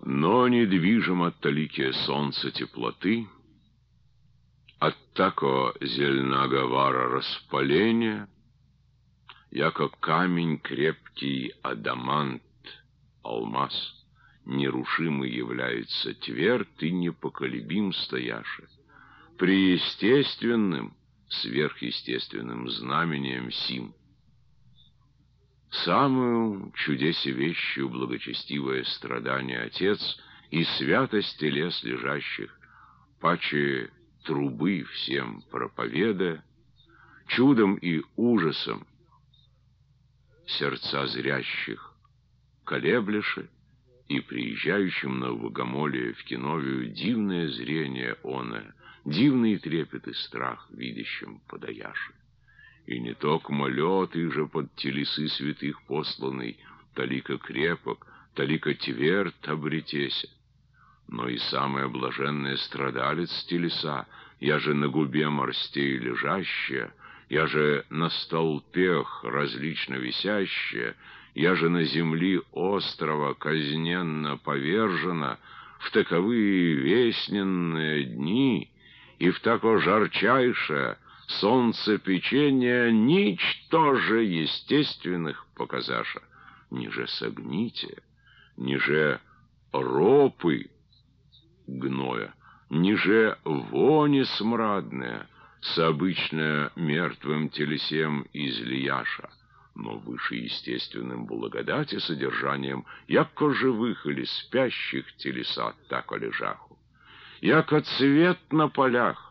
Но недвижим от таликия солнца теплоты, от тако зельнага вара распаления, яко камень крепкий адамант, алмаз, нерушимый является тверд и непоколебим стояше, при естественным, сверхъестественным знамением сим. Самую чудесе вещью благочестивое страдание Отец и святость телес лежащих, паче трубы всем проповеда, чудом и ужасом сердца зрящих колеблеше, и приезжающим на богомолие в Киновию дивное зрение оное, дивный трепет и страх видящим подаяши. И не токмо лед их же под телесы святых посланный, талика крепок, талика тверд обретеся, но и самая блаженная страдалец телеса, я же на губе морстей лежащая, я же на столпех различно висящая, я же на земли острова казненно повержена, в таковые весненные дни и в тако жарчайшее солнцепечение ничтоже естественных показаша, ниже согните, ниже ропы гноя, ниже вони смрадная, с обычно мертвым телесем излияша, но выше естественным благодати содержанием, яко живых или спящих телеса, тако лежаху, яко цвет на полях,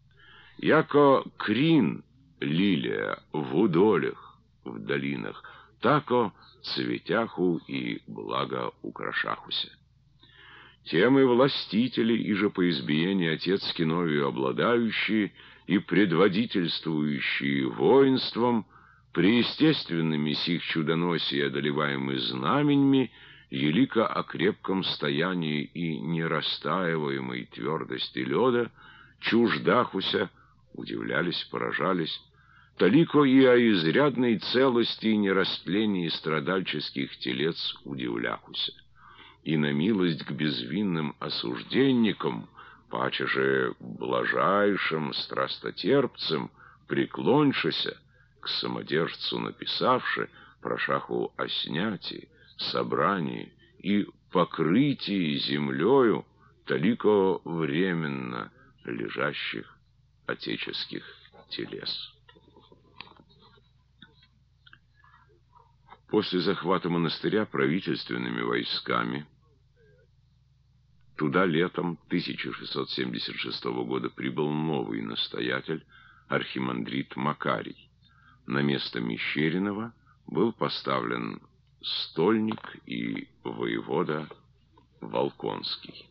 яко крин лилия в удолях, в долинах, тако цветяху и благо украшахуся. Тем и властители, и же по избиению Отец Киновию обладающие и предводительствующие воинством, преестественными сих чудоносий одолеваемы знаменьми, елико о крепком стоянии и нерастаиваемой твердости леда, чуждахуся, удивлялись, поражались, талико и о изрядной целости и нерастлении страдальческих телец удивляхуся. И на милость к безвинным осужденникам, паче же блажайшим страстотерпцам, преклоншися, к самодержцу написавши, прошаху о снятии, собрании и покрытии землею талико временно лежащих отеческих телес. После захвата монастыря правительственными войсками туда летом 1676 года прибыл новый настоятель, архимандрит Макарий. На место Мещеринова был поставлен стольник и воевода Волконский.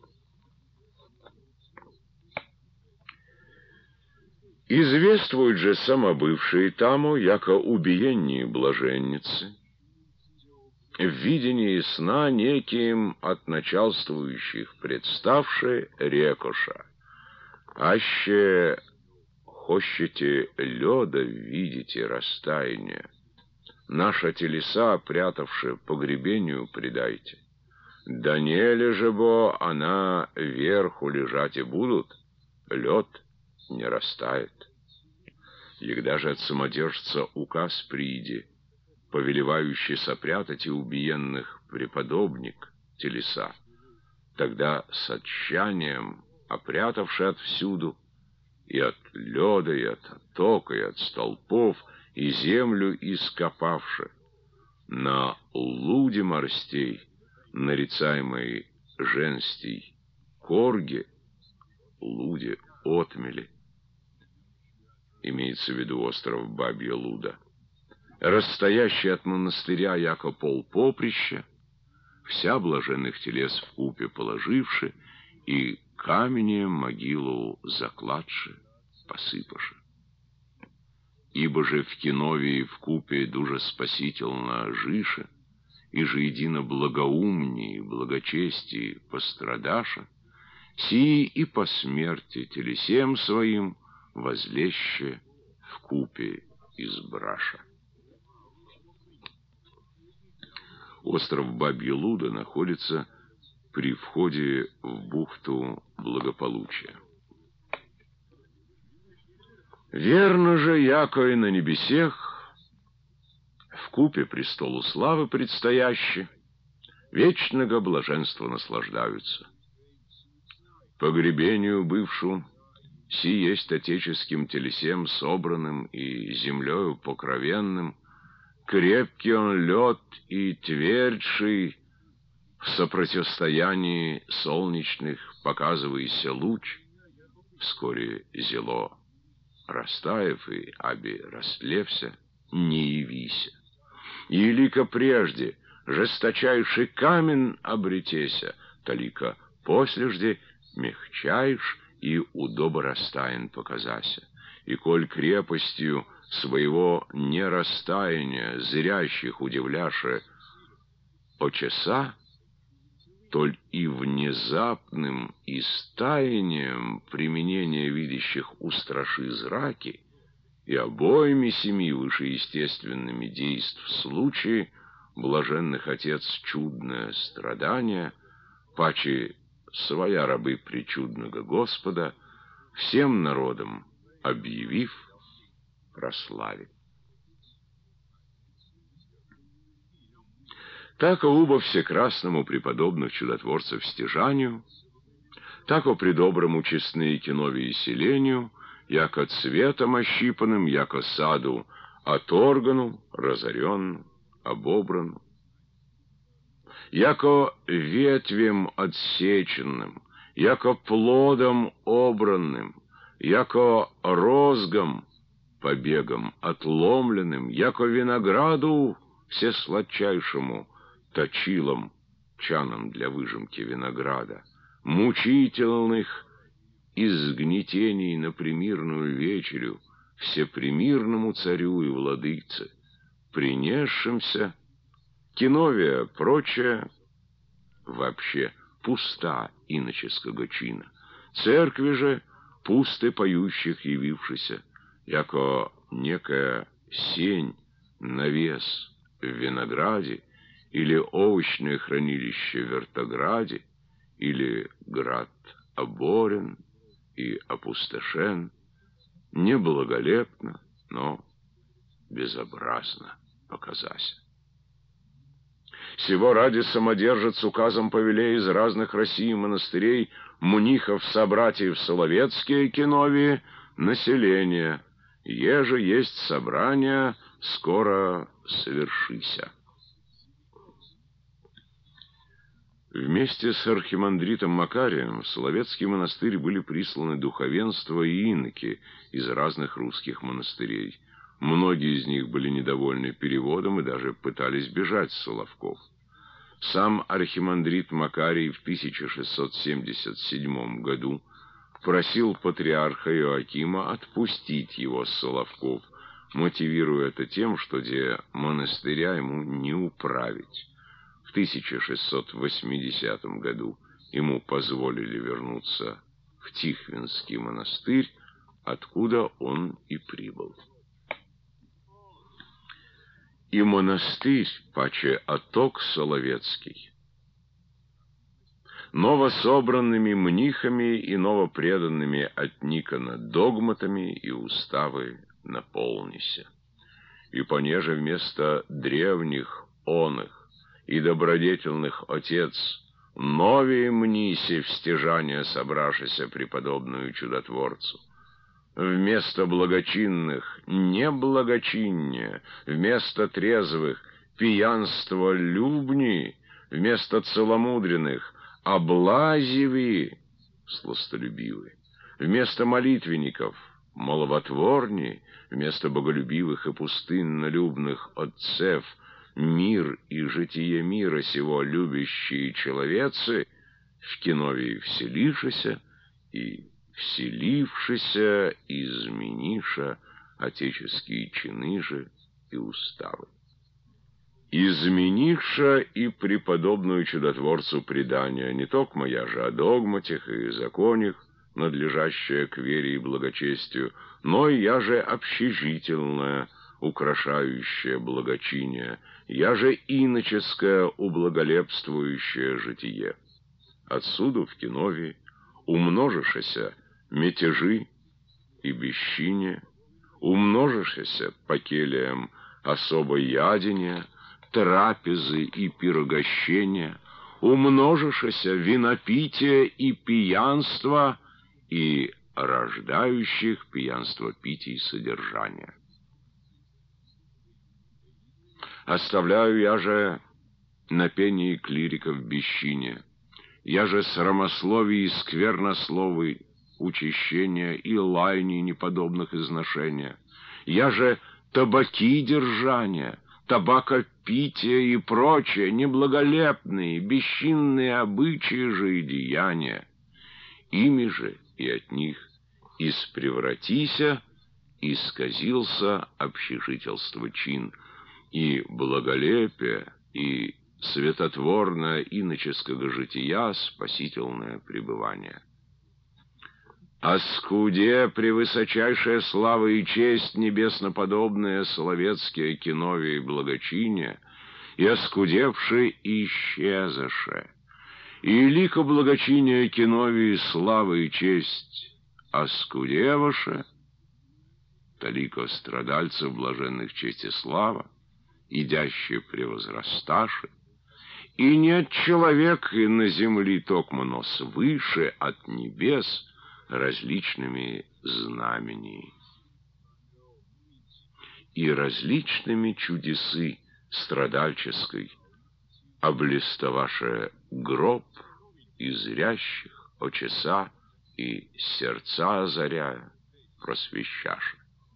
Извествуют же самобывшие таму, яко убиении блаженницы, в видении сна неким от начальствующих представши рекоша: «Аще хощете лёда видите растаяние, наша телеса, прятавши погребению, предайте. Да не же бо она верху лежать и будут, лед не растает. Егда же от самодержца указ прииди, повелевающий сопрятать и убиенных преподобник телеса, тогда с отчаянием, опрятавши отвсюду, и от лёда, и от оттока, и от столпов, и землю ископавши, на луде морстей, нарицаемой женстей корге, луде отмели, имеется в виду остров Бабья Луда, расстоящий от монастыря яко полпоприща, вся блаженных телес вкупе положивши и каменем могилу закладши, посыпаши. Ибо же в Киновии вкупе дуже спасительно жиша, и же едино благоумнее, благочестие пострадаша, сии и по смерти телесем своим возлеще вкупе избраша. Остров Бабья Луда находится при входе в бухту благополучия. Верно же, яко и на небесех, вкупе престолу славы предстоящей, вечного блаженства наслаждаются. Погребению бывшу, си есть отеческим телесем собранным и землею покровенным, крепкий он лед и твердший, в сопротивстоянии солнечных показывайся луч, вскоре зело растаев и аби растлевся, не явися. Илика прежде жесточайший камень обретеся, толика послежде мягчайш и удоборастаян показася. И коль крепостью своего нерастаяния зрящих удивляше очеса, толь и внезапным истаянием применения видящих устраши зраки, и обоими семи вышеестественными действ случае блаженных Отец чудное страдание, паче своя рабы причудного Господа, всем народам объявив, прославит. Тако убо всекрасному преподобных чудотворцев стяжанию, тако предоброму честные киновии селению, яко цветом ощипанным, яко саду оторгану, разоренну, обобрану, яко ветвем отсеченным, яко плодом обранным, яко розгом, побегом отломленным, яко винограду всесладчайшему, точилом, чаном для выжимки винограда, мучительных изгнетений на примирную вечерю, всепримирному царю и владыце, принесшимся, киновия прочее, вообще пуста иноческого чина, церкви же пусты поющих явившися, яко некая сень, навес в винограде, или овощное хранилище в вертограде, или град оборен и опустошен, неблаголепно, но безобразно показася. Сего ради самодержец указом повелей из разных России монастырей мнихов-собратьев Соловецкие киновии население, еже есть собрание, скоро совершися. Вместе с архимандритом Макарием в Соловецкий монастырь были присланы духовенство и иноки из разных русских монастырей. Многие из них были недовольны переводом и даже пытались бежать с Соловков. Сам архимандрит Макарий в 1677 году просил патриарха Иоакима отпустить его с Соловков, мотивируя это тем, что где монастыря ему не управить. В 1680 году ему позволили вернуться в Тихвинский монастырь, откуда он и прибыл. И монастырь, паче оток Соловецкий, новособранными мнихами и новопреданными от Никона догматами и уставы наполнися. И понеже вместо древних оных и добродетельных отец новее мниси в стяжание собравшися преподобную чудотворцу, вместо благочинных неблагочиннее, вместо трезвых пьянство любни, вместо целомудренных облазиви, сластолюбивы, вместо молитвенников маловотворни, вместо боголюбивых и пустыннолюбных отцев мир и житие мира сего любящие человецы в киновии вселишися и вселившися измениша отеческие чины же и уставы. Измениша и преподобную чудотворцу предания не только я же о догматях и законах, надлежащее к вере и благочестию, но и я же общежительное, украшающее благочиние, я же иноческое ублаголепствующее житие. отсюда в Киновии, умножишися мятежи и бесчиние, умножишися по келиям особоядения, трапезы и пирогощения, умножишися винопитие и пьянство и рождающих пьянство питий содержания. Оставляю я же на пении клириков бесчиние, я же срамословий и сквернословий, учащения и лайни неподобных изношения, я же табаки держания, табакопитие и прочее, неблаголепные, бесчинные обычаи же и деяния. Ими же и от них испревратися, исказился общежительство чин, и благолепие, и светотворное иноческого жития спасительное пребывание. Оскуде превысочайшая слава и честь небесноподобные соловецкие Киновии благочиния, и оскудевшие исчезаше, и лико благочиния Киновии слава и честь оскудеваше, талико страдальцев блаженных честь и слава, идяще превозрасташи, и нет человека на земли токмо, но свыше от небес различными знамениями и различными чудесы страдальческой, облистоваше гроб и зрящих очеса и сердца озаряя просвещаше.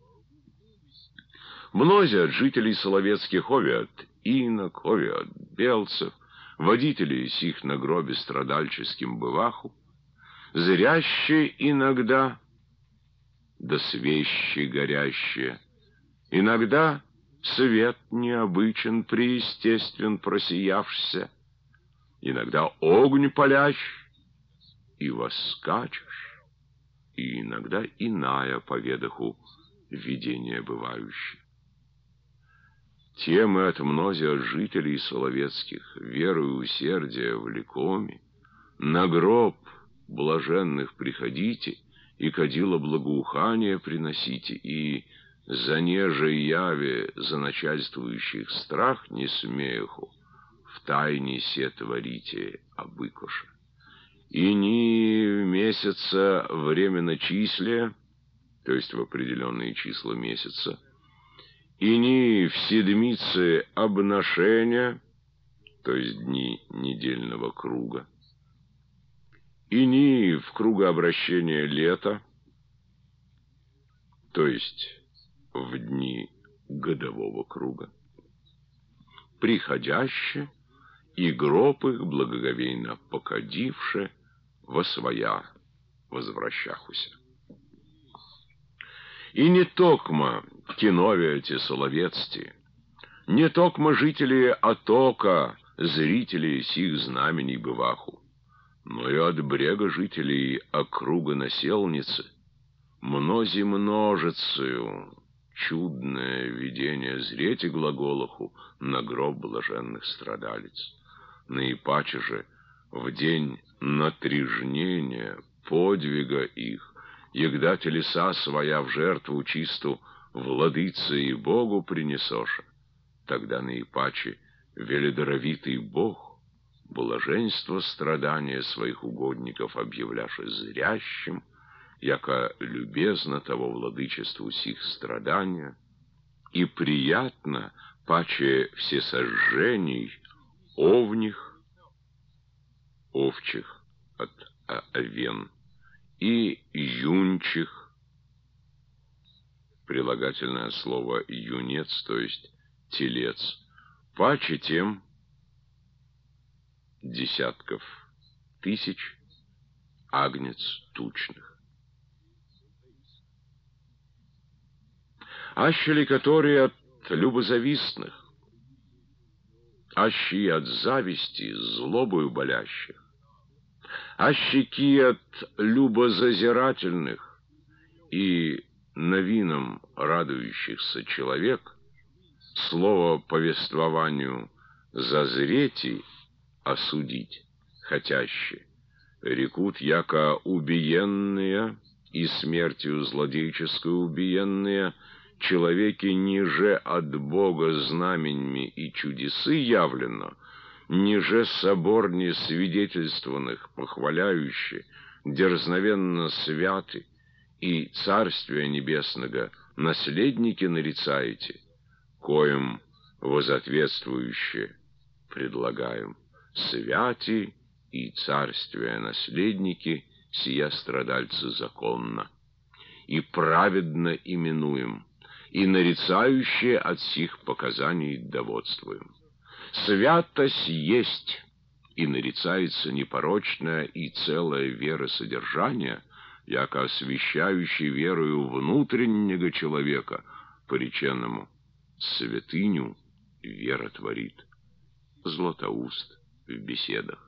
Мнози от жителей соловецких, ови от инок, ови от белцев, водителей сих на гробе страдальческим бываху, зрящие иногда, да свещи горящие, иногда свет необычен, преестествен просиявшся, иногда огонь палящ и воскачешь, и иногда иная по ведаху видение бывающее. Тем и от мнозя жителей соловецких, верою и усердия влекоми, на гроб блаженных приходите, и кадило благоухание приносите, и за неже яве за начальствующих страх не смеху, в тайне се творите обыкоша. И ни в месяца временно числе, то есть в определенные числа месяца, и ни в седмице обношения, то есть дни недельного круга, и ни в кругообращения лета, то есть в дни годового круга, приходяще и гроб их благоговейно покадивше во своя возвращахуся. И не токмо Киновия те соловецти, не токмо жители Отока, зрители сих знамений бываху, но и от брега жителей округа населницы, мнози множицею чудное видение зрете глаголоху на гроб блаженных страдалец. Наипаче же в день натрижнения, подвига их, егда телеса своя в жертву чисту владыце и Богу принесоша, тогда наипаче веледоровитый Бог блаженство страдания своих угодников объявляше зрящим, яко любезно того владычеству сих страдания, и приятно паче всесожжений овних, овчих от овен, и юнчих, прилагательное слово юнец, то есть телец, паче тем десятков тысяч агнец тучных. Аще ли которые от любозавистных, аще от зависти злобою болящих, аще от любозазирательных и новинам радующихся человек, слово повествованию зазреть и осудить хотяще, рекут, яко убиенные и смертью злодейческую убиенные, человеки ниже от Бога знаменьми и чудесы явлено, ниже соборни свидетельствованных, похваляющие, дерзновенно святы, и Царствия Небесного наследники нарицаете, коим возответствующе предлагаем: святи и Царствия наследники, сия страдальцы законно, и праведно именуем, и нарицающие от сих показаний доводствуем. Святость есть, и нарицается непорочное и целое веросодержание, яко освящающий верою внутреннего человека, пореченному святыню вера творит. Златоуст в беседах.